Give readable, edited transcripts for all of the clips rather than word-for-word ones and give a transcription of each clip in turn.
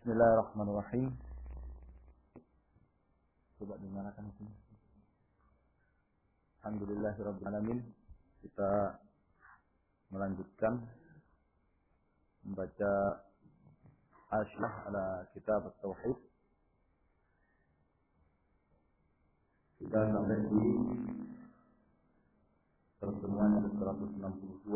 Bismillahirrahmanirrahim. Coba dengarkan sini. Alhamdulillahirabbil alamin. Kita melanjutkan membaca asyarah ala kitab at-tauhid. Kita sampai di pertemuan yang ke-162.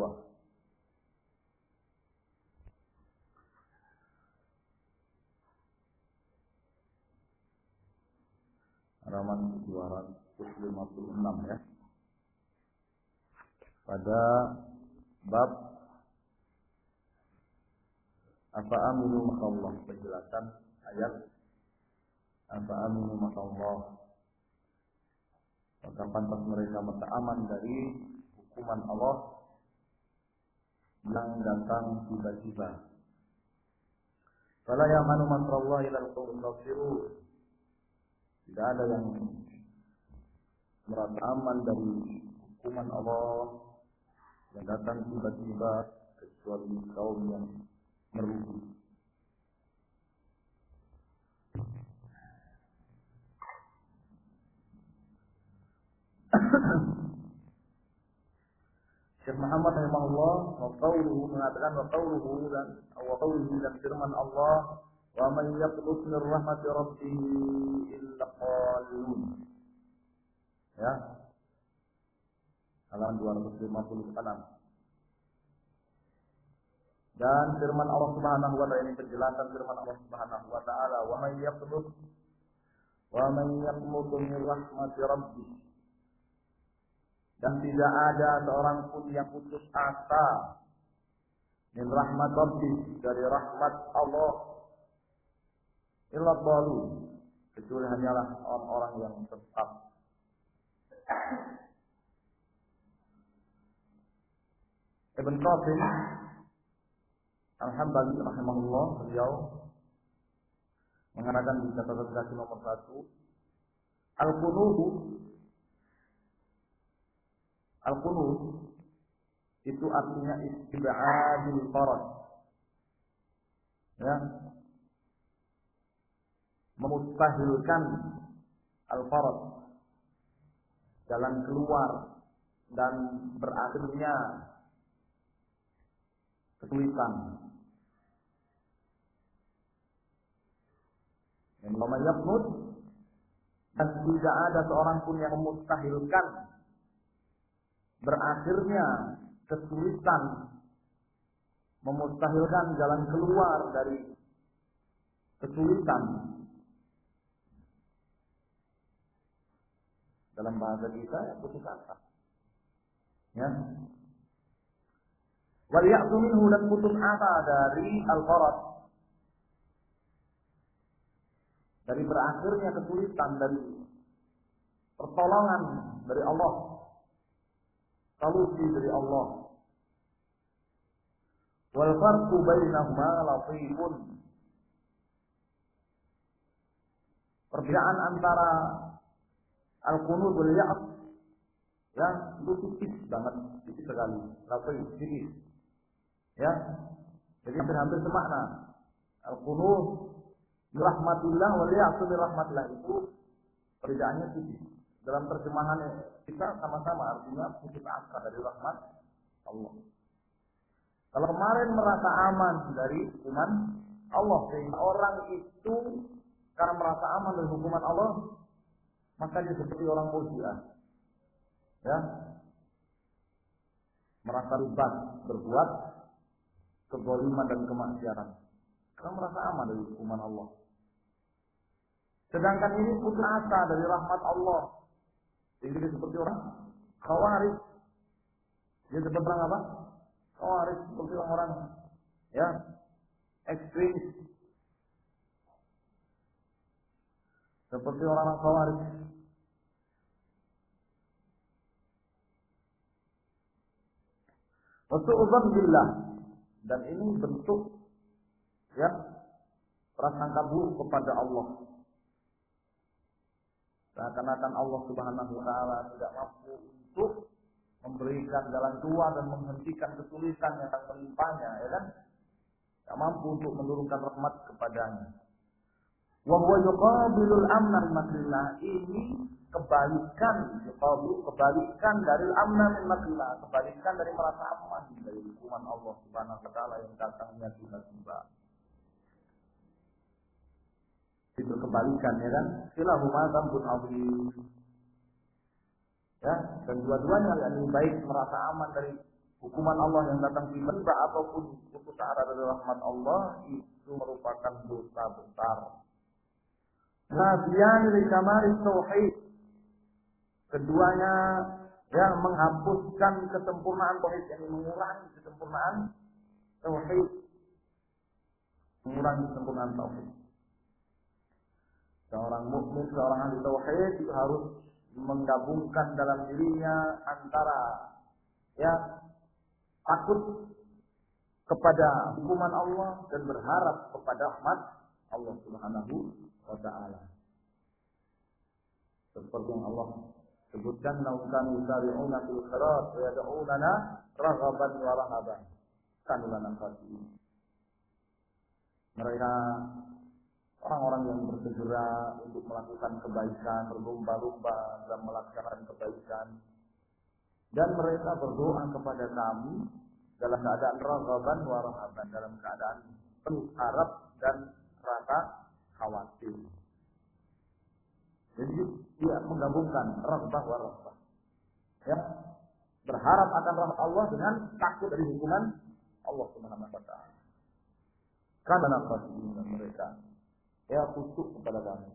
Halaman 256 ya. Pada bab apa aminu makallah, penjelasan ayat apa aminu makallah, maka pantas mereka merasa aman dari hukuman Allah yang datang tiba-tiba. Fala ya'manu makrallah ila al-qawmil kafirun. Tidak ada yang merasa aman dari hukuman Allah yang datang tiba-tiba kecuali kaum yang merugi. Syekh Muhammad rahimahullah mengatakan wa qawluhu dan firman Allah wa man yaqnut min rahmati rabbih illa qalun. Ya. Halaman 256. Dan firman Allah Subhanahu wa taala, ini penjelasan firman Allah Subhanahu wa taala, wa man yaqnut min rahmati rabbih. Dan tidak ada seorang pun yang putus asa min rahmat rabbih, dari rahmat Allah, illa qalun, kecuali hanyalah orang-orang yang tetap. Ibn Qasim Al-Hambali rahimahullah, beliau mengatakan di catatan kaki nomor 1, Al-Qunut itu artinya istib'adul farad. Ya. Memustahilkan al-farad, jalan keluar dan berakhirnya kesulitan. Yang namanya yaqnut, dan tidak ada seorang pun yang memustahilkan berakhirnya kesulitan, memustahilkan jalan keluar dari kesulitan. Dalam bahasa kita ya putus asa. Ya. Wal ya'tu minhu, dan putus asa dari al-farad, dari berakhirnya kesulitan, dari pertolongan dari Allah, solusi dari Allah. Wal farqu bainahuma latifun. Perbedaan antara al-qunut wal ya'at ya itu tipis banget, tipis sekali, latif, tipis. Ya. Jadi hampir semakna. Al-qunut rahmatillah wal ya'tu min rahmatillah, itu perbedaannya tipis. Dalam terjemahan kita sama-sama artinya putus asa dari rahmat Allah. Kalau kemarin merasa aman dari hukuman Allah, sehingga orang itu karena merasa aman dari hukuman Allah, maka dia seperti orang Murji'ah. Ya. Merasa bebas berbuat kezaliman dan kemaksiatan karena merasa aman dari hukuman Allah. Sedangkan ini putus asa dari rahmat Allah, sehingga dia seperti orang Khawarij. Dia seperti orang apa? Khawarij, seperti orang ya ekstremis, seperti orang Khawarij. Wasu'udzan billah, dan ini bentuk ya prasangka buruk kepada Allah. Seakan-akan Allah Subhanahu wa taala tidak mampu untuk memberikan jalan keluar dan menghentikan kesulitan yang akan menimpanya, ya kan? tak mampu untuk menurunkan rahmat kepadanya. Wa huwa yuqabilul amna min makrillah. Ini kebalikan dari amna min makrillah, kebalikan dari merasa aman dari hukuman Allah Subhanahu wa taala yang datangnya tiba-tiba. Itu kebalikan, ya kan? Kilahuma dzambun adzim. Ya, dan dua-duanya yang lebih baik merasa aman dari hukuman Allah yang datang tiba-tiba ataupun putus asa dari rahmat Allah, itu merupakan dosa besar. Nafiyan li kamali tauhid. Keduanya yang menghapuskan kesempurnaan tauhid, yang mengurangi kesempurnaan tauhid. Mengurangi kesempurnaan tauhid. Seorang mukmin, seorang ahli tauhid itu harus menggabungkan dalam dirinya antara takut kepada hukuman Allah dan berharap kepada rahmat Allah Subhanahu wa taala. Seperti yang Allah sebutkan, "Naukan yusari'una fil khairat wa yad'unana raghaban wa rahaban." Kanu lana khashi'in. Mereka orang-orang yang bersegera untuk melakukan kebaikan, berlomba-lomba dalam melaksanakan kebaikan. Dan mereka berdoa kepada kami dalam keadaan raghaban wa rahaban, dalam keadaan penuh harap dan rasa khawatir. Jadi dia menggabungkan raghbah wa rahbah. Ya, berharap akan rahmat Allah dengan takut dari hukuman Allah Subhanahu wa taala. Karena khashi'in mereka khusyuk kepada kami.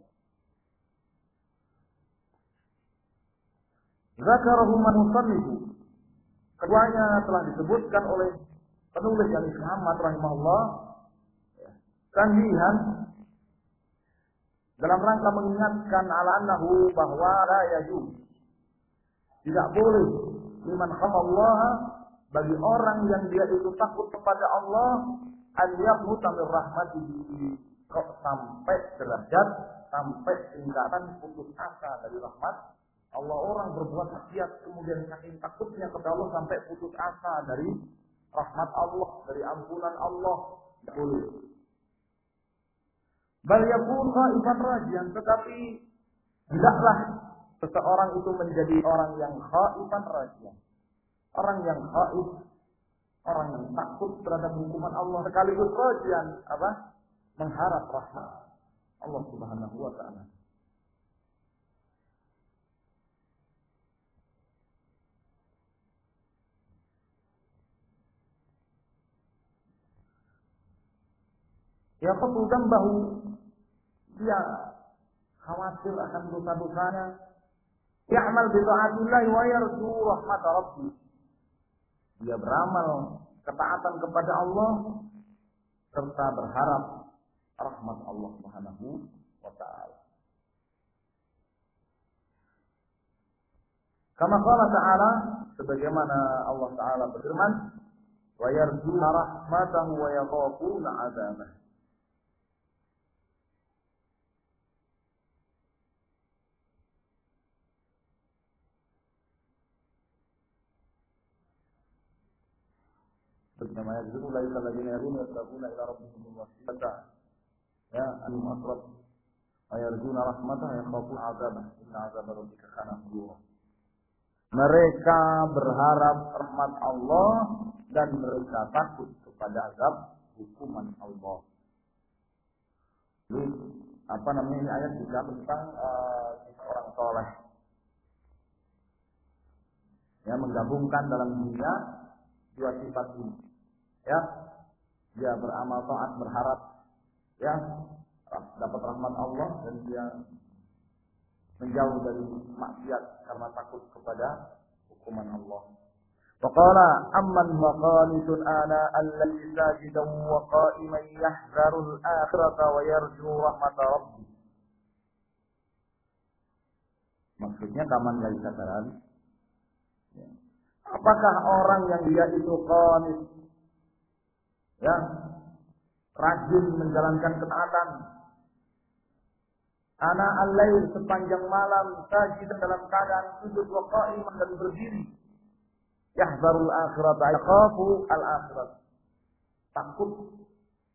Zakarahu musannif. Keduanya telah disebutkan oleh penulis yang Muhammad rahimahullah tanbihan dalam rangka mengingatkan ala annahu bahwa la yajuz, tidak boleh liman khafallaha, bagi orang yang dia itu takut kepada Allah, an yaqnuta min rahmatihi, kok sampai derajat, sampai tingkatan putus asa dari rahmat Allah. Orang berbuat maksiat kemudian saking takutnya kepada Allah sampai putus asa dari rahmat Allah, dari ampunan Allah, tidak boleh. Bal yakun khaifan rajian, tetapi tidaklah seseorang itu menjadi orang yang khaifan rajian. Orang yang khaif, orang yang takut terhadap hukuman Allah, sekaligus rajian mengharap rahmat Allah Subhanahu wa taala. Ya qatudan bahu, dia khawatir akan dosa-dosanya. Ya'mal bi ta'atillah wa yarju rahmat rabbih. Dia beramal ketaatan kepada Allah serta berharap rahmat Allah Subhanahu wa taala. Kama qala ta'ala, sebagaimana Allah taala berfirman, wa yarjuna rahmatahu wa yakhafuna 'adzabah. Bersama yazuru la ilaha illa huwa yasabuna ila rabbihim wasila. Ya, al-mu'asraf ayarjuna rahmatah yakhafuna 'adzabah inna 'adzaba rabbika kana mahzura. Mereka berharap rahmat Allah dan mereka takut kepada azab hukuman Allah. Jadi ini ayat juga tentang orang soleh yang menggabungkan dalam dunia dua sifat ini. Ya, dia beramal taat, berharap dapat rahmat Allah, dan dia menjauh dari maksiat karena takut kepada hukuman Allah. Faqala amman maqanitun ana allazi sajidan wa qa'iman yahzarul akhirata wa yarju rahmata rabbih. Maksudnya kaman gak dikatakan. Apakah orang yang dia itu qanit, rajin menjalankan ketaatan, ana al-lail, sepanjang malam, sajid dalam keadaan sujud wa qa'iman, dan berdiri, yahzarul akhirat, yakhafu al-akhirat, takut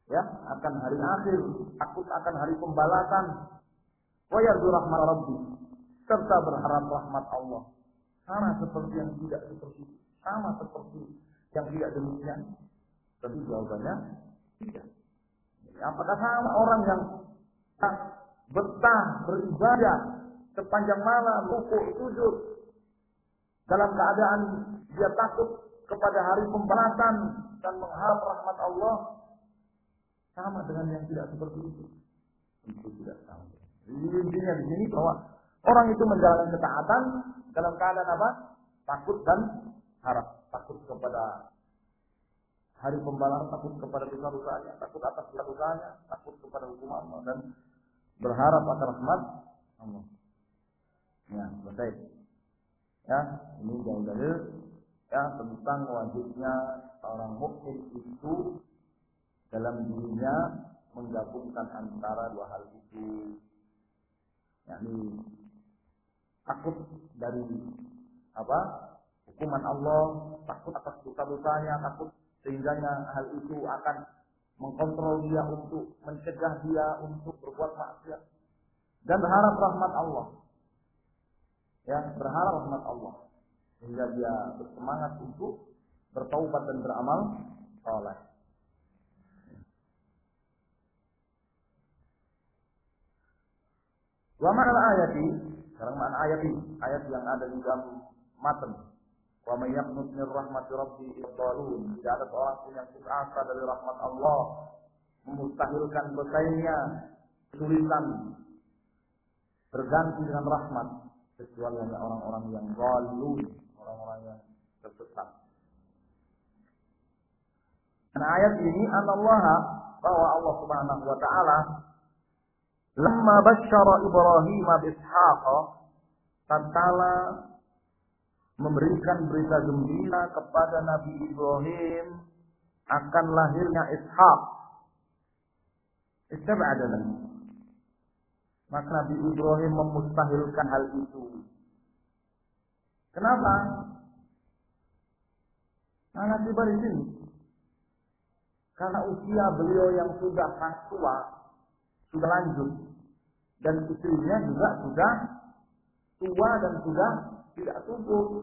ya, akan hari akhir, takut akan hari pembalasan. Wa yarju rahmat rabbi, serta berharap rahmat Allah. Sama seperti yang tidak seperti, sama seperti yang tidak demikian. Tapi jawabannya tidak. Apakah sama orang yang betah beribadah sepanjang malam, rukuk, sujud, dalam keadaan dia takut kepada hari pembalasan dan mengharap rahmat Allah, sama dengan yang tidak seperti itu? Itu tidak sama. Intinya di sini bahwa orang itu menjalankan ketaatan dalam keadaan apa? Takut dan harap. Takut kepada hari pembalasan, takut kepada dosa-dosanya, takut atas dosa-dosanya, takut kepada hukum Allah, dan berharap akan rahmat Allah. Ya, selesai. Ya, ini jauh dalil ya tentang wajibnya seorang mukmin itu dalam dirinya menggabungkan antara dua hal itu, yakni takut dari apa? Hukuman Allah, takut atas dosa-dosanya, takut sehingganya hal itu akan mengkontrol dia untuk mencegah dia untuk berbuat maksiat, dan berharap rahmat Allah. Ya, berharap rahmat Allah sehingga dia bersemangat untuk bertaubat dan beramal saleh. Wa ma'al ayati, sekarang makna ayat ini, ayat yang ada di dalam matan. Wa may yaqnut min rahmati rabbi idhalun. Tidak ada seorang pun yang putus asa dari rahmat Allah, memustahilkan bersaingnya, kesulitan berganti dengan rahmat, kecuali hanya orang-orang yang dhalun, orang-orang yang tersesat. Dan ayat ini Allah, bahwa Allah Subhanahu wa taala lamma basyara Ibrahim bishaq, tatkala memberikan berita gembira kepada Nabi Ibrahim akan lahirnya Ishaq. Istab'adana. Maka Nabi Ibrahim memustahilkan hal itu. Kenapa? Karena tiba di sini. Karena usia beliau yang sudah tua, sudah lanjut, dan istrinya juga sudah tua dan sudah tidak subur,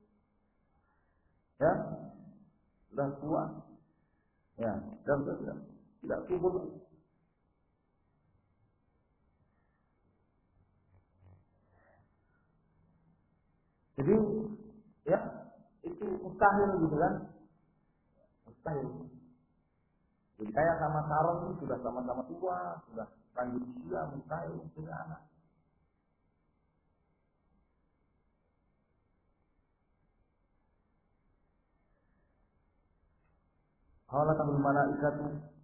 ya, sudah tua, ya, dan sudah tidak subur. Jadi, ya, itu mustahil gitu kan, mustahil. Jadi kayak sama Saron sudah sama-sama tua, sudah lanjut usia, mustahil punya anak. Khalaqal malaikatu.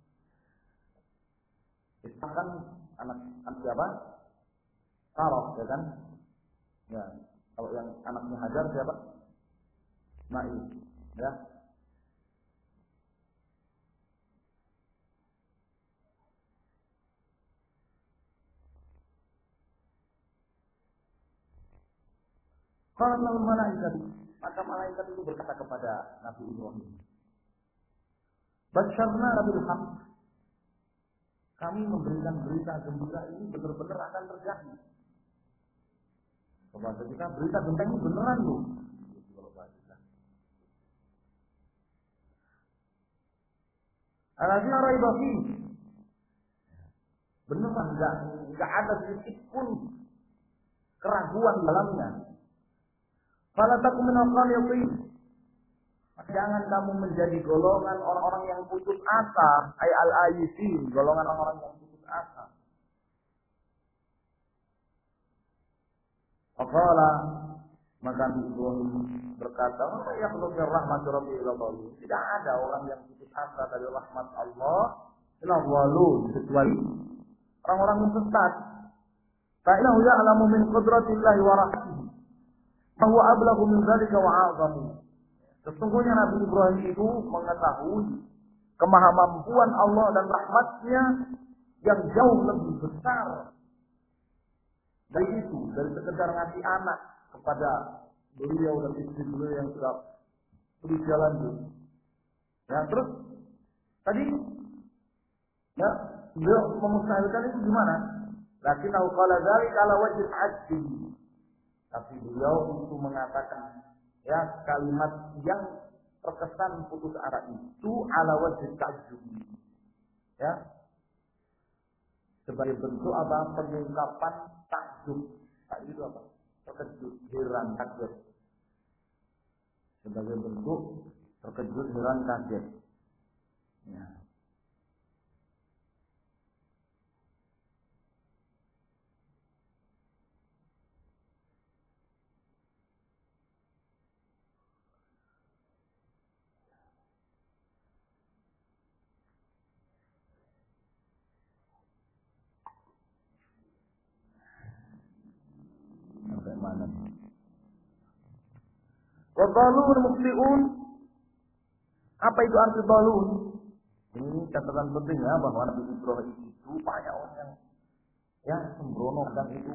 Ishaq kan anak siapa? Sarah, ya kan? Ya. Kalau yang anaknya Hajar siapa? Ismail, ya. Khalaqal malaikatu. Maka malaikat itu berkata kepada Nabi Ibrahim, Basyarna bil haqq. Kami memberikan berita gembira ini benar-benar akan terjadi. Kepada kita berita gembira ini beneran loh. Alazina raiba fi. Beneran enggak ada sedikit pun keraguan dalamnya. Fala takum min al-qanitin. Jangan kamu menjadi golongan orang-orang yang putus asa, ay al-ayisin, golongan orang-orang yang putus asa. Faqala, maka Ibrahim berkata, ya qulubir rahmatir rabbi ila dhalun. Tidak ada orang yang putus asa dari rahmat Allah ila dhalun, kecuali orang-orang yang sesat. Fa innahu ya'lamu min qudratillahi wa rahmatihi. Fa huwa ablaghu min dzalika wa 'azamu. Sesungguhnya Nabi Ibrahim itu mengetahui kemahamampuan Allah dan rahmatnya yang jauh lebih besar dari itu, dari sekedar ngasih anak kepada beliau dan istri beliau yang sudah berusia lanjut. Ya, terus tadi Ya, beliau memustahilkan itu gimana? Lakin qala dzalika ala wajhi al-'ajzi. Tapi beliau itu mengatakan ya kalimat yang terkesan putus arah itu ala wajhi al-'ajzi. Ya. Sebagai bentuk apa? Pengungkapan takjub. Tadi itu apa? Terkejut, heran, kaget. Sebagai bentuk terkejut, heran, kaget. Ya. Sampai mana? Wa dalun mufliun. Apa itu arti dalun? Ini catatan penting ya bahwa Nabi Ibrahim itu banyak orang yang ya sembrono dan itu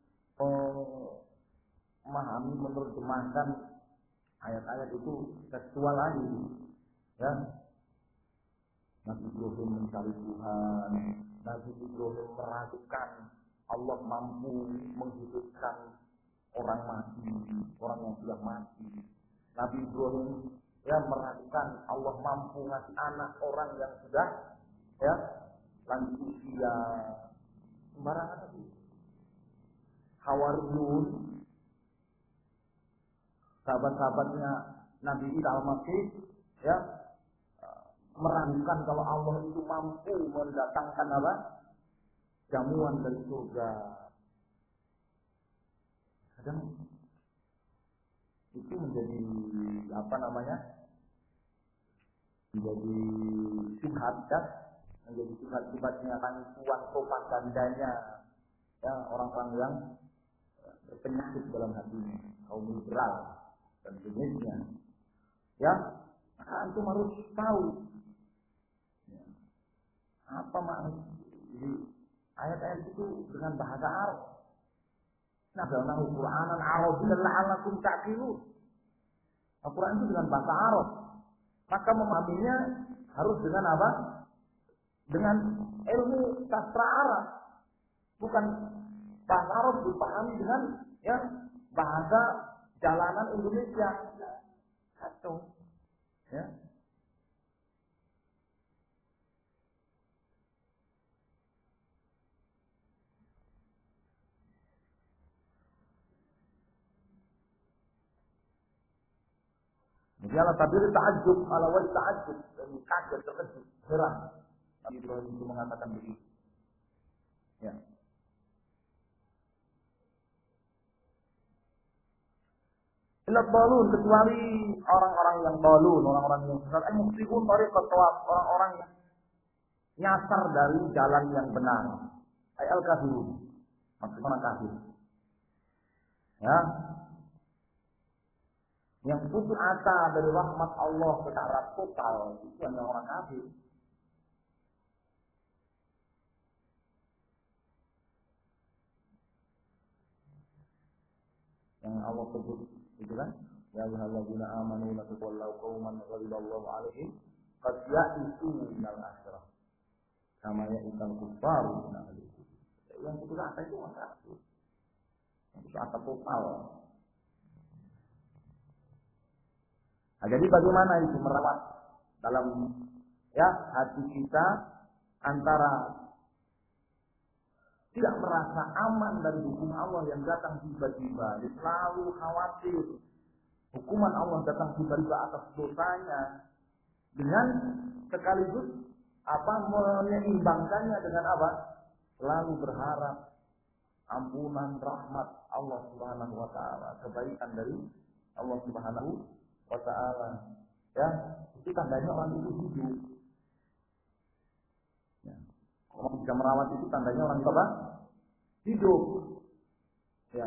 memahami menerjemahkan ayat-ayat itu tekstual lagi ya. Nabi Ibrahim mencari Tuhan, Nabi Ibrahim meragukan Allah mampu menghidupkan orang mati, orang yang sudah mati. Nabi Ibrahim ya meragukan Allah mampu ngasih anak orang yang sudah ya lanjut usia. Sembarangan itu. Hawariyun, sahabat-sahabatnya Nabi Isa Al-Masih ya meragukan kalau Allah itu mampu mendatangkan apa? Jamuan dari surga. Kadang itu menjadi apa namanya? Menjadi syubhat ya, menjadi syubhat-syubhatnya rangkuan propagandanya ya orang-orang yang berpenyakit dalam hatinya, kaum liberal dan jenisnya. Ya, antum harus tahu ya, apa makna ayat-ayat itu dengan bahasa Arab. Nazzalnahu Qur'anan Arabiyyan la'allakum ta'qilun. Al-Quran itu dengan bahasa Arab. Maka memahaminya harus dengan apa? Dengan ilmu sastra Arab. Bukan bahasa Arab dipahami dengan ya bahasa jalanan Indonesia. Kacau. Ya. Jadi ala tabir ta'ajjub, ala wajh ta'ajjub, dari kaget, terkejut, heran. Nabi Ibrahim itu mengatakan begitu. Ya. Illa balun, kecuali orang-orang yang balun, orang-orang yang sesat. Muflihun tariqat tawaf, orang-orang yang nyasar dari jalan yang benar. Al-kafirun, maksudnya orang kafir. Ya. Yang putus asa dari rahmat Allah secara total itu hanya orang kafir. Yang Allah sebut itu kan, ya ayyuhalladzina amanu la tuwallu qauman ghadiballahu alaihim qad ya'isu minal akhirah kama ya'isal kuffaru min ahli. Yang putus asa itu orang kafir. Yang putus asa total. Nah, jadi bagaimana itu merawat dalam ya hati kita antara tidak merasa aman dari hukum Allah yang datang tiba-tiba, selalu khawatir hukuman Allah datang tiba-tiba atas dosanya, dengan sekaligus apa menyeimbangkannya dengan apa? Selalu berharap ampunan rahmat Allah Subhanahu wa taala, kebaikan dari Allah Subhanahu wa ta'ala. Ya, itu tandanya orang itu hidup. Ya. Orang bisa merawat itu tandanya orang itu apa? Hidup. Ya.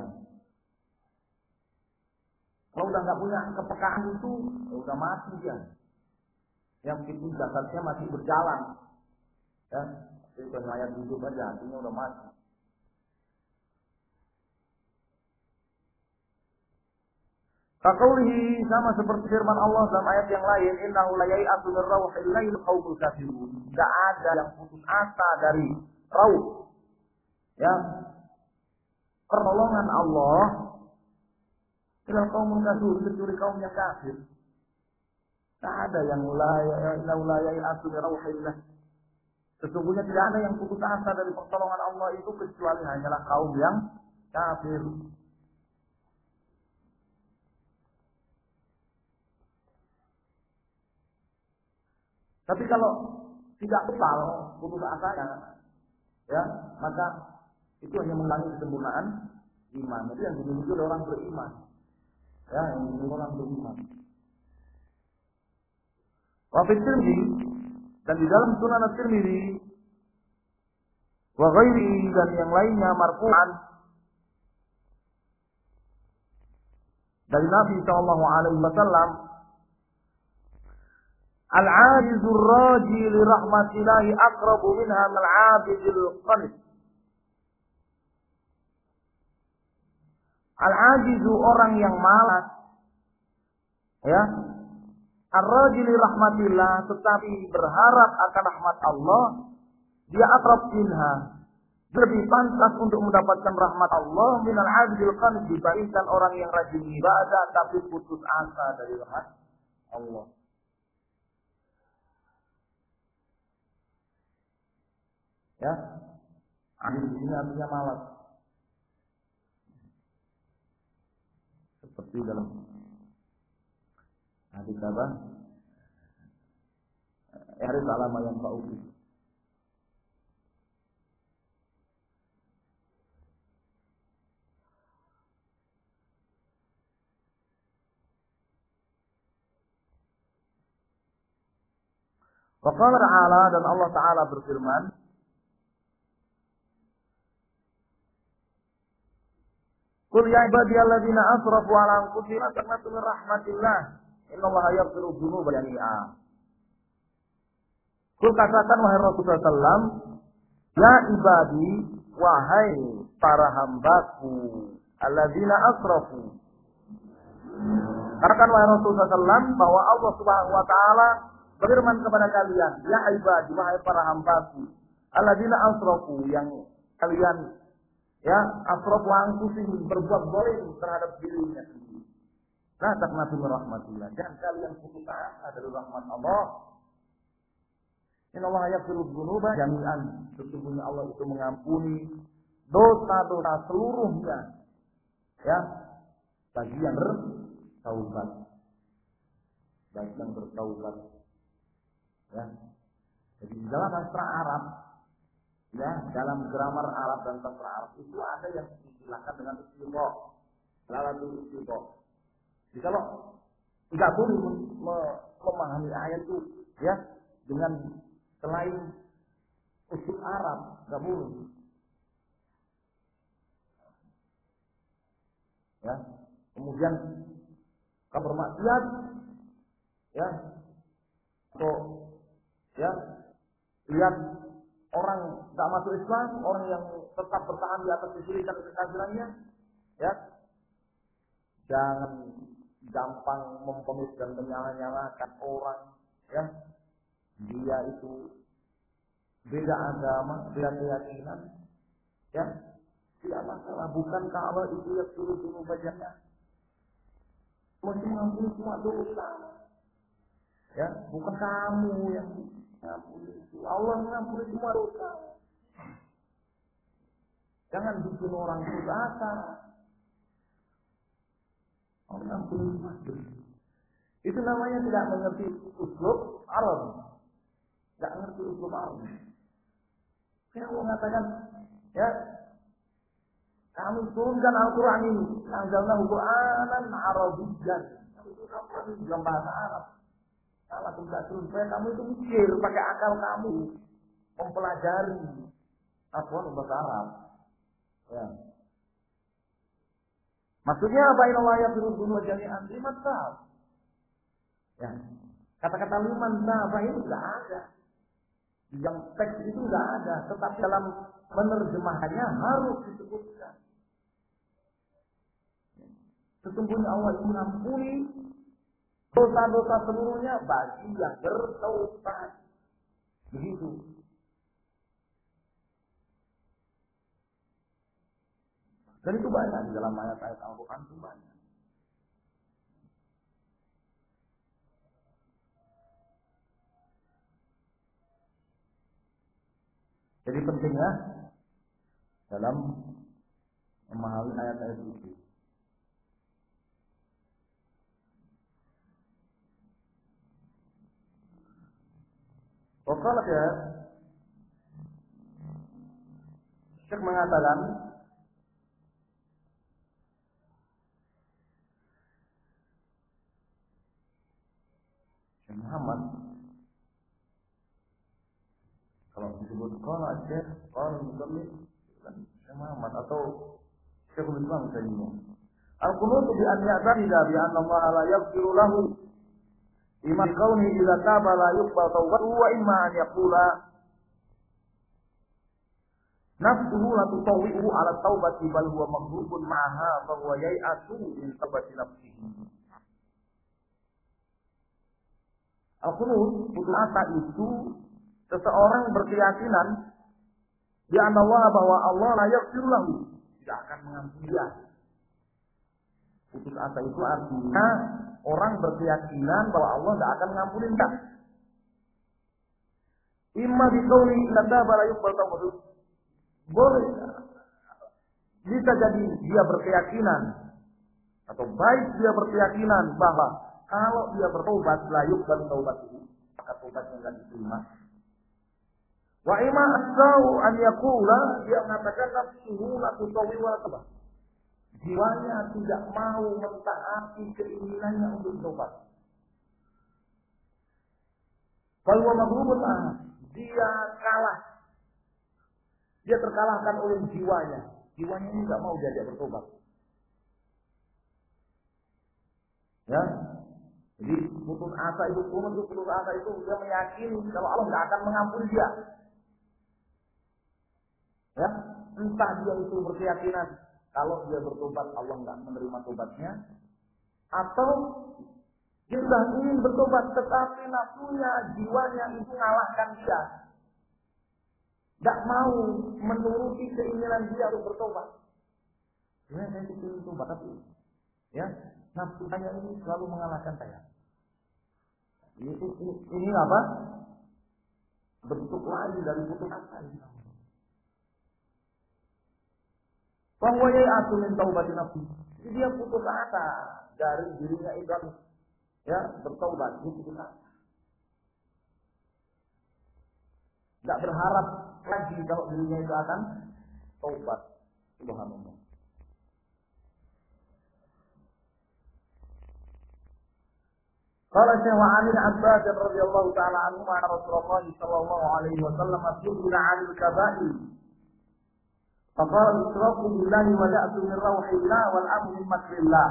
Kalau udah nggak punya kepekaan itu, ya udah mati dia. Yang itu jasadnya masih berjalan. Ya, itu ayat hidup aja, artinya udah mati. Kaqaulihi, sama seperti firman Allah dalam ayat yang lain, innahu la yai'atu min rauhillahil qaumul kafirun. Tidak ada yang putus asa dari rauh, ya, pertolongan Allah ilal qaumul kafirun, kecuali kaum yang kafir. Tidak ada yang innahu la yai'atu min rauhillah. Sesungguhnya tidak ada yang putus asa dari pertolongan Allah itu kecuali hanyalah kaum yang kafir. Tapi kalau tidak total putus asanya, ya, maka itu hanya mengulangi kesempurnaan iman. Itu yang dimiliki oleh orang beriman, ya, yang dimiliki orang beriman. Wa fi Tirmidzi, dan di dalam Sunan At-Tirmidzi wa ghairihi, dan yang lainnya marfu'an dari Nabi sallallahu alaihi wasallam, al-'ajizur raji li rahmatillahi aqrabu minha al-'abidil qanit. Al-'ajizu, orang yang malas, ya, ar-raji li rahmatillah, tetapi berharap akan rahmat Allah, dia aqrab minha, lebih pantas untuk mendapatkan rahmat Allah minal 'abidil qanit, dibandingkan orang yang rajin ibadah tapi putus asa dari rahmat Allah. Ya, akhir di sini artinya malas. Seperti dalam hadis apa? Ihris ala ma yanfa'uka. Wa qala ta'ala, dan Allah Ta'ala berfirman, qul ya ibadiyalladzina asrafu ala anfusihim la taqnatu min rahmatillah innallaha yaghfiru dzunuba jami'a. Qul, katakan wahai Rasulullah sallam, ya ibadi, wahai para hambaku, alladzina asrafu. Katakan wahai Rasulullah sallam bahwa Allah Subhanahu wa taala berfirman kepada kalian, ya ibadi, wahai para hambaku, alladzina asrafu, yang kalian, ya, asrafu anfusihim, berbuat zalim terhadap dirinya sendiri. La taqnatu min rahmatillah, jangan kalian putus asa dari rahmat Allah. Innallaha yaghfiru dzunuba jami'an, sesungguhnya Allah itu mengampuni dosa-dosa seluruhnya, ya, bagi yang bertaubat. Bagi yang bertaubat. Ya. Jadi di dalam sastra Arab, ya, dalam grammar Arab dan sastra Arab itu ada yang diistilahkan dengan istiqo, lalatul istiqo. Jadi kalau tidak boleh memahami ayat itu, ya, dengan selain usul Arab, tidak boleh. Ya. Kemudian kalau bermaksiat, ya, atau, ya, lihat orang tak masuk Islam, orang yang tetap bertahan di atas kesyirikan dan kekafirannya, ya, jangan gampang memponis dan menyala-nyalakan orang, ya, dia itu beda agama, beda keyakinan, ya, tidak masalah. Bukankah Allah itu yang suruh bacanya mesti mengampuni semua dosa, ya, bukan kamu yang mengampuni itu, Allah mengampuni semua dosa. Jangan bikin orang putus asa. Allah mengampuni semua dosa. Itu namanya tidak mengerti uslub Arab. Tidak mengerti uslub Arab. Saya mau mengatakan, ya, kami turunkan Al-Quran ini, anzalnahu Qur'anan Arabiyyan. Itu kamu dalam bahasa Arab. Salah turun supaya kamu itu mikir pakai akal kamu, mempelajari Al-Quran bahasa Arab. Ya. Maksudnya apa? Innallaha yaghfiru dzunuba jami'an, liman taab. Ya. Kata-kata liman taab itu tidak ada. Yang teks itu tidak ada, tetapi dalam menerjemahkannya harus disebutkan. Sesungguhnya Allah itu mengampuni dosa-dosa seluruhnya bagi yang bertaubat. Begitu. Dan itu banyak di dalam ayat-ayat Al-Quran itu banyak. Jadi pentingnya dalam memahami ayat-ayat itu. Wakala ya, Syekh mengatakan, Syekh Muhammad, kalau disebut qala Syekh, qala Muhammad, Syekh Muhammad atau Syekhul Islam Taimiyah. Al-qunut bi an ya'taqida bi anna Allah la yaghfiru lahu imma qawli idza taba la yuqbal tawbatuhu wa imma an yaqula nafsuhu la tutawwi'u ala taubati bal huwa maghrubun ma'aha fa huwa yai'atu min taubati nafsihi. Al-qunut putus asa itu seseorang berkeyakinan di anna Allah bahwa Allah la yaghfiru lahu, tidak akan mengampuni dia. Putus asa itu artinya orang berkeyakinan bahwa Allah tidak akan mengampuni dia. Imma biqauli la bala yuqbal tawbatuh. Boleh, bisa jadi dia berkeyakinan atau baik dia berkeyakinan bahwa kalau dia bertobat la yuqbal tawbatuh, maka tobatnya enggak diterima. Wa imma asau an yaqula, dia mengatakan nafsuhu la tutawi wa la, jiwanya tidak mau mentaati keinginannya untuk tobat. Kalau maghrubun, dia kalah. Dia terkalahkan oleh jiwanya. Jiwanya ini tidak mau diajak bertobat. Ya, jadi putus asa itu, putus asa itu dia meyakini kalau Allah tidak akan mengampuni dia. Ya, entah dia itu berkeyakinan kalau dia bertobat Allah nggak menerima tobatnya, atau dia sudah ingin bertobat tetapi nafsunya, jiwanya itu mengalahkan dia, nggak mau menuruti keinginan dia untuk bertobat. Ya, saya ingin tobat tapi ya nafsu saya ini selalu mengalahkan saya. Ini apa? Bentuk lain dari putus asa ini. Bahwa yai'atu min taubati nafsi. Dia putus asa dari dirinya itu, ya, bertaubat, dia putus asa. Tidak berharap lagi kalau dirinya itu akan taubat. Subhanallah. Qala Syekh Ali Abbas radhiyallahu ta'ala anhu an Rasulullah sallallahu alaihi wasallam yaqulu 'anil kaba'ir. Faqala al-israfu billahi wa ya'tu min rawhillah wal amru min makrillah.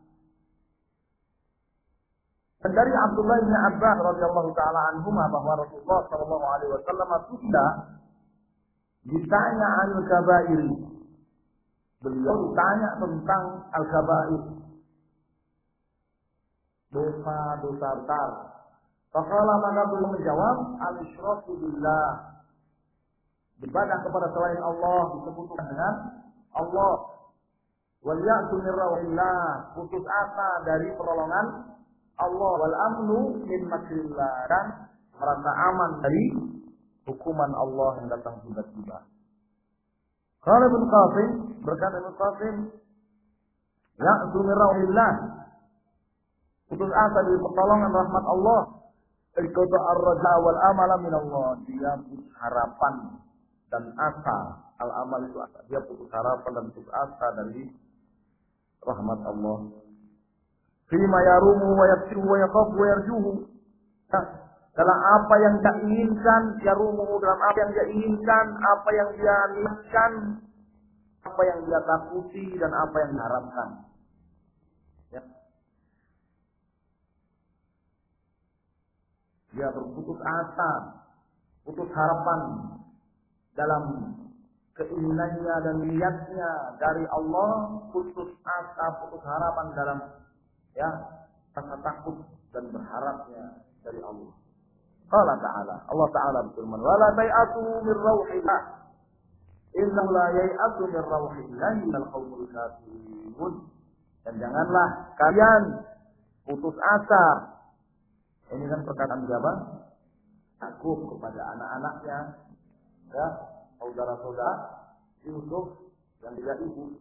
Dan dari Abdullah bin Abbas radhiyallahu ta'ala anhuma bahwa Rasulullah sallallahu alaihi wasallam sudah ditanya al-kaba'ir. Beliau ditanya tentang al-kaba'ir, dosa-dosa besar. Faqala, maka beliau menjawab, al-isyraku billah, beribadah kepada selain Allah, disebutkan dengan Allah. Wal ya'tu min rawhillah, putus asa dari pertolongan Allah. Wal amnu min makrillah, dan merasa aman dari hukuman Allah yang datang tiba-tiba. Qala Ibnu Qasim, berkata Ibnu Qasim, ya'tu min rawhillah, putus asa dari pertolongan rahmat Allah. Al-qada ar-raja wal amala min Allah, dia putus harapan dan asa. Al-amal itu asa. Dia putus harapan dan putus asa dari rahmat Allah. Fima yarumu wa yaksiru wa yakhafu wa yarjuhu. Dalam apa yang dia inginkan, yarumu, dalam apa yang dia inginkan, apa yang dia niatkan, apa yang dia takuti dan apa yang diharapkan. Ya. Dia berputus asa, putus harapan dalam keinginannya dan niatnya dari Allah, putus asa, putus harapan dalam rasa takut dan berharapnya dari Allah. Qala ta'ala, Allah Ta'ala berfirman, "Wala tai'atu min rauhillah, innahu la yai'atu min rauhillah minal qaumil kafirun." Dan janganlah kalian putus asa. Ini kan perkataan siapa? Yakub kepada anak-anaknya, saudara-saudara Yusuf yang tidak ibu.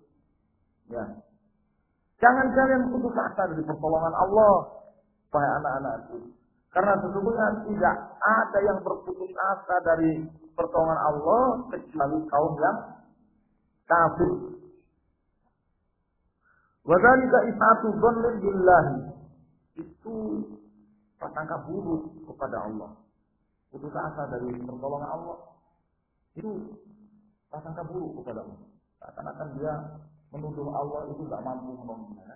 Jangan kalian putus asa dari pertolongan Allah, wahai anak-anakku. Karena sesungguhnya tidak ada yang berputus asa dari pertolongan Allah kecuali kaum yang kafir. Wa dzalika is'atu dzannin billahi. Itu prasangka buruk kepada Allah. Putus asa dari pertolongan Allah. Itu prasangka buruk kepada Allah. Seakan-akan dia menuduh Allah itu tidak mampu menolongnya.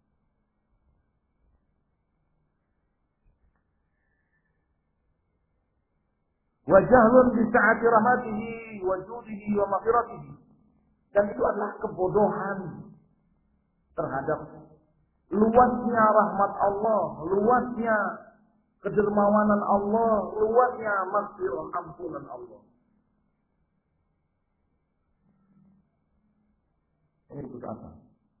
Wa jahlun bi sa'ati rahmatihi wa judihi wa maghfiratihi. Dan itu adalah kebodohan terhadap luasnya rahmat Allah, luasnya kedermawanan Allah, luasnya maghfirah ampunan Allah. Ini putus asa.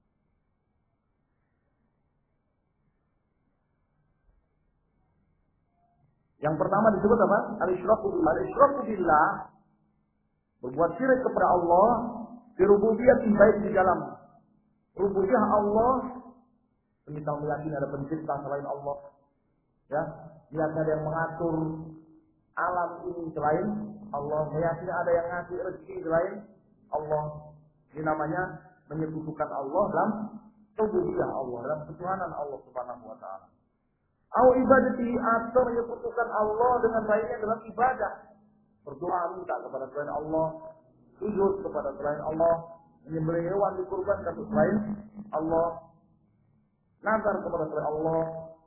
Yang pertama disebut apa? Al-isyraku billah. Al-isyraku billah, berbuat syirik kepada Allah, fi rububiyyah, baik di dalam rububiyah Allah, semisal meyakini ada pencipta selain Allah, meyakini ada yang mengatur alam ini selain Allah, meyakini ada yang ngasih rezeki selain Allah. Ini namanya menyekutukan Allah dalam rububiyah Allah, dalam ketuhanan Allah Subhanahu wa taala. Au ibadati, atau menyekutukan Allah dengan lainnya dalam ibadah. Berdoa minta kepada selain Allah, sujud kepada selain Allah, menyembelih hewan dikurbankan kepada selain Allah, nazar kepada selain Allah.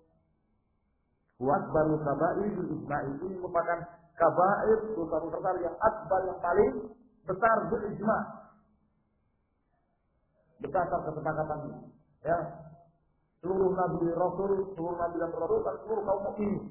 Wa akbaru kabair bil ijma', ini merupakan kabair, dosa besar yang akbar, yang paling besar bil ijma'. Berdasar kesepakatan seluruh nabi rasul, seluruh nabi dan rasul, dan seluruh kaum mukminin.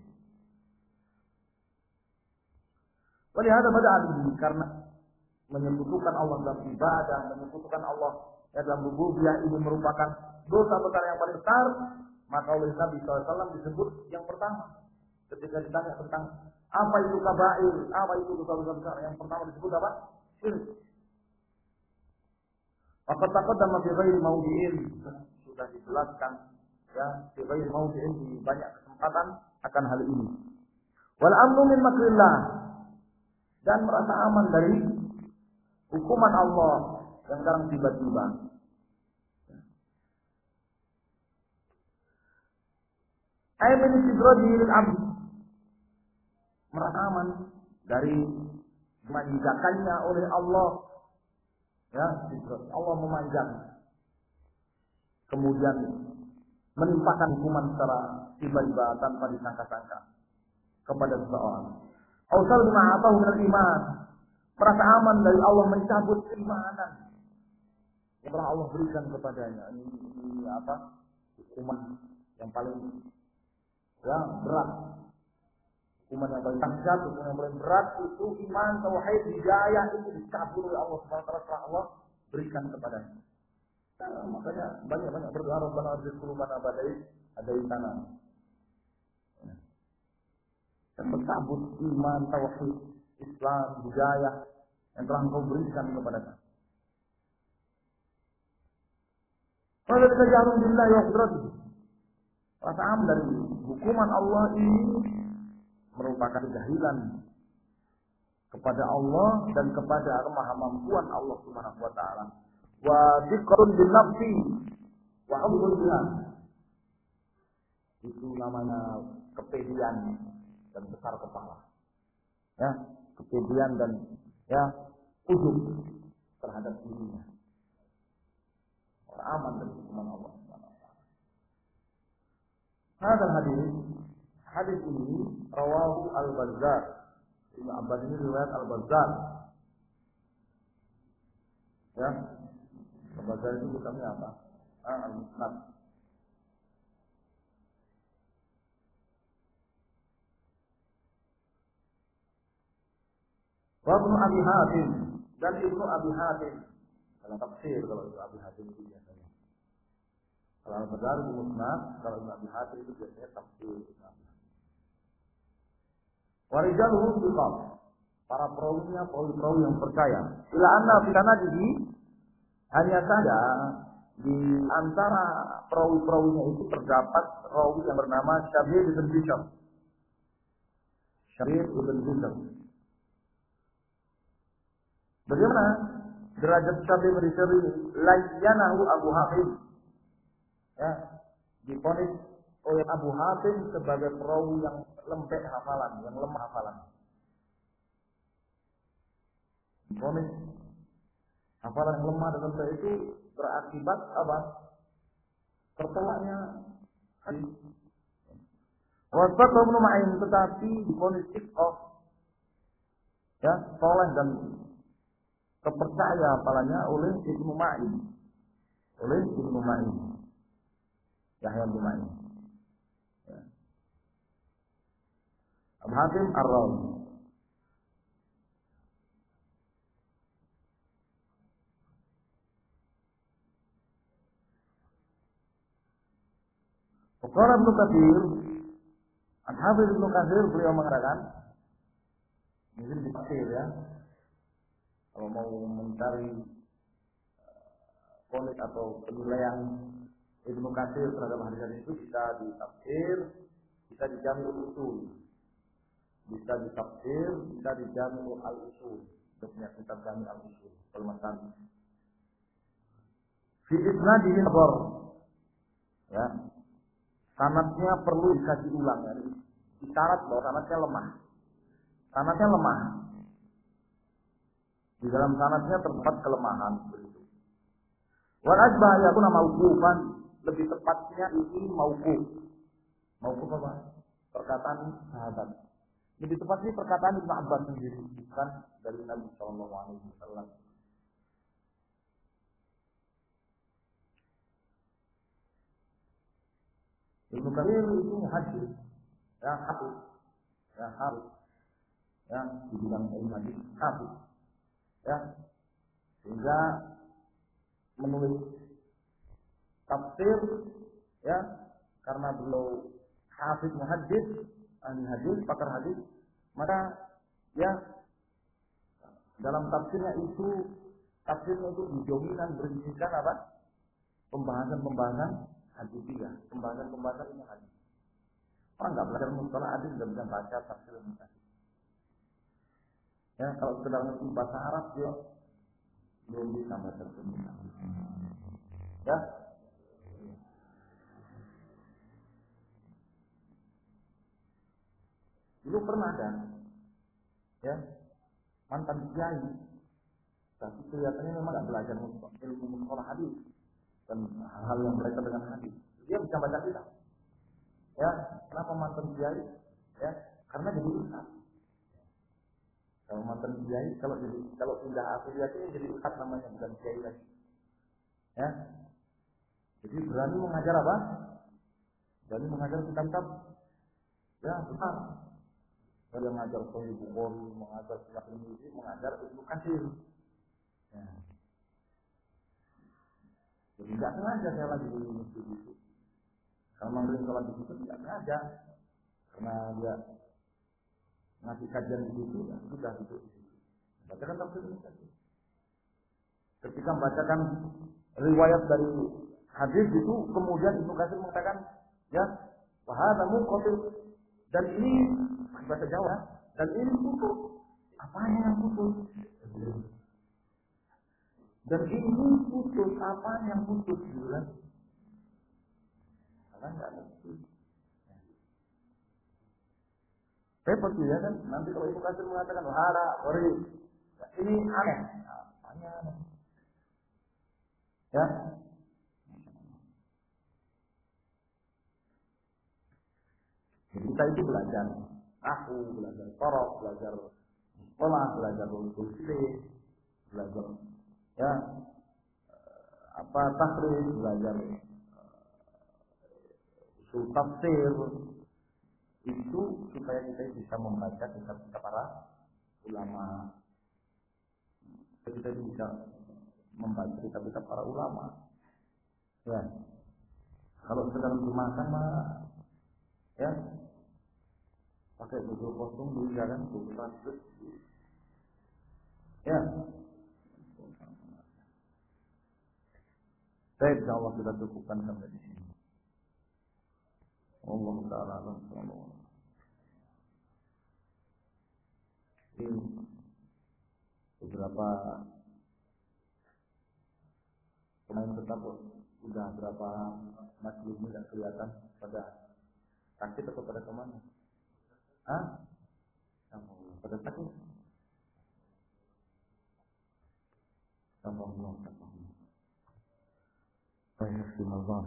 Walihada bada'al ini, karena menyekutukan Allah dalam ibadah, menyekutukan Allah dalam rububiyah ini merupakan dosa besar yang paling besar, maka oleh Nabi SAW disebut yang pertama. Ketika ditanya tentang apa itu kabair, apa itu dosa besar, yang pertama disebut apa? Syirik. Maka taqaddama fi ghairi mawdi'in, sudah dijelaskan fi ghairi mawdi'in, di banyak kesempatan akan hal ini. Wal amnu min makrillah, dan merasa aman dari hukuman Allah yang kadang tiba-tiba. Ay min istidrajil abd, merasa aman dari dimanjakannya oleh Allah. Allah memanjang, kemudian menimpakan hukuman secara tiba-tiba tanpa disangka-sangka kepada seseorang. Ausal ma'atahu minal iman, merasa aman dari Allah mencabut keimanan yang telah Allah berikan kepadanya. Ini apa? Hukuman yang paling berat. Hukuman yang paling dahsyat, hukuman yang paling berat itu iman, tauhid, hidayah itu dicabut oleh Allah Subhanahu wa taala setelah Allah berikan kepadanya. Makanya banyak-banyak berdoa, Rabbana adzil qulubana ba'da idh hadaitana. Dan mencabut iman, tauhid, Islam, hidayah yang telah Engkau berikan kepada kita. Kalau kita jauh billahi wa qudratihi, rasa aman dari hukuman Allah ini merupakan kejahilan kepada Allah dan kepada kemahamampuan Allah Subhanahu wa taala. Wa dzikrun bin nafsi wa hubul biha, itu namanya kepedean dan besar kepala. Kepedean dan ujub terhadap dirinya. Orang aman dari hukuman Allah Subhanahu wa taala. Hadis ini rawahu Al-Bazzar. Ibnu Abbas ini riwayat Al-Bazzar. Ya, Al-Bazzar itu bukannya apa? Al-Musnad. Wa Ibnu Abi Hatim dan Ibnu Abi Hatim dalam tafsir, kalau Ibnu Abi Hatim itu biasanya. Kalau Al-Bazzar itu Musnad, kalau Ibnu Abi Hatim itu biasanya tafsir. Wa rijaluhu thiqat. Para perawinya perawi yang percaya. Ila anna fi sanadihi, hanya saja di antara perawi-perawinya itu terdapat perawi yang bernama Syabir bin Bishr. Syabir bin Bishr. Bagaimana derajat Syabir bin Bishr ini? Layyanahu Abu Hatim. Ya, diponis oleh Abu Hatim sebagai perawi yang lembek hafalan, yang lemah hafalan. Diponis hafalan yang lemah dan lembek itu berakibat apa? Tertolaknya hadis. Wasbat Ibnu Ma'in, tetapi diponis of ya, soleh dan terpercaya hafalannya oleh Ibnu Ma'in. Oleh Ibnu Ma'in. Yahya bin Ma'in. Ya. Abu Hatim Ar-Razi. Qala Ibnu Katsir, Al-Hafiz Ibnu Katsir beliau mengatakan, mungkin di tafsir ya, kalau mau mencari ponis atau penilaian Ibnu Katsir terhadap hadis itu bisa di tafsir, bisa di Jami'ul Usul, bisa di tafsir, bisa di Jami'ul Al-Usul, punya kitab Jami' Al-Usul, Al-Matan. Fi isnadihi nadhar. Ya. Sanadnya perlu dikaji ulang ya. Isyarat bahwa sanadnya lemah. Sanadnya lemah. Di dalam sanadnya terdapat kelemahan begitu. Wal ajbah yakuna mauqufan, lebih tepatnya ini mauquf. Mauquf apa? Perkataan sahabat. Lebih tepatnya perkataan Ibnu Abbas sendiri, bukan dari Nabi sallallahu alaihi wasallam. Ibnu Katsir itu hadis, ya hadis, ya hadis, ya dibilang ilmu hadis, hadis, ya sehingga menulis tafsir, ya karena beliau hafiz muhaddits, ahli hadis, pakar hadis, maka ya dalam tafsirnya itu didominan berisikan apa? Pembahasan hadisiyah, pembahasan ilmu hadis. Orang nggak belajar mustalah hadis nggak bisa baca tafsir ilmu hadis. Ya kalau sekedar ngerti bahasa Arab dia belum bisa baca ilmu hadis. Ya. Dulu pernah ada, ya mantan kiai, tapi kelihatannya memang nggak belajar ilmu mustalah hadis dan hal-hal yang berkaitan dengan hadis. Dia bisa baca kitab. Ya, kenapa mantan kiai? Ya, karena jadi ustaz. Kalau mantan kiai, kalau pindah afiliasi jadi ustaz namanya, bukan kiai lagi. Ya, jadi berani mengajar apa? Berani mengajar kitab-kitab. Ya, besar. Dia mengajar Sahih Bukhari, mengajar Sahih Muslim, mengajar Ibnu Katsir. Ya. Jadi tidak sengaja saya lagi di masjid itu. Kalau manggilin sholat di situ tidak sengaja, karena dia ngasih kajian di situ, ya sudah itu. Bacakan tafsir ini saja. Ketika membacakan riwayat dari hadis itu, kemudian Ibnu Katsir mengatakan, ya, wahada munqati, dan ini bahasa Jawa, dan ini putus. Apanya yang putus? Dan ini putus, apa yang putus? Bulan? Karena nggak ngerti. Repot ya kan? Nanti kalau Ibnu Katsir mengatakan wahada, ini aneh. Apanya aneh? Ya. Jadi kita itu belajar aku, belajar torok, belajar sekolah, belajar usul fikih, belajar ya takrij, belajar usul tafsir, itu supaya kita bisa membaca kitab-kitab para ulama. Kita bisa membaca kitab-kitab para ulama. Ya, kalau sedang makan mah, ya, pakai baju kosong di jalan bukan, ya. Baik, insyaallah kita cukupkan sampai di sini. Allah Taala alam. Ini beberapa pemain tetap udah berapa majlis tidak kelihatan pada sakit atau pada kemana? Hah? Pada sakit? Allah. Baik, bismillah.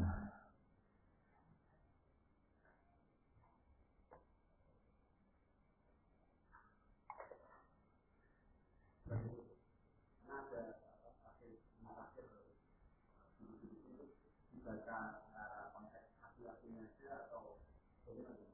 Baca konteks hati-hatinya atau bagaimana?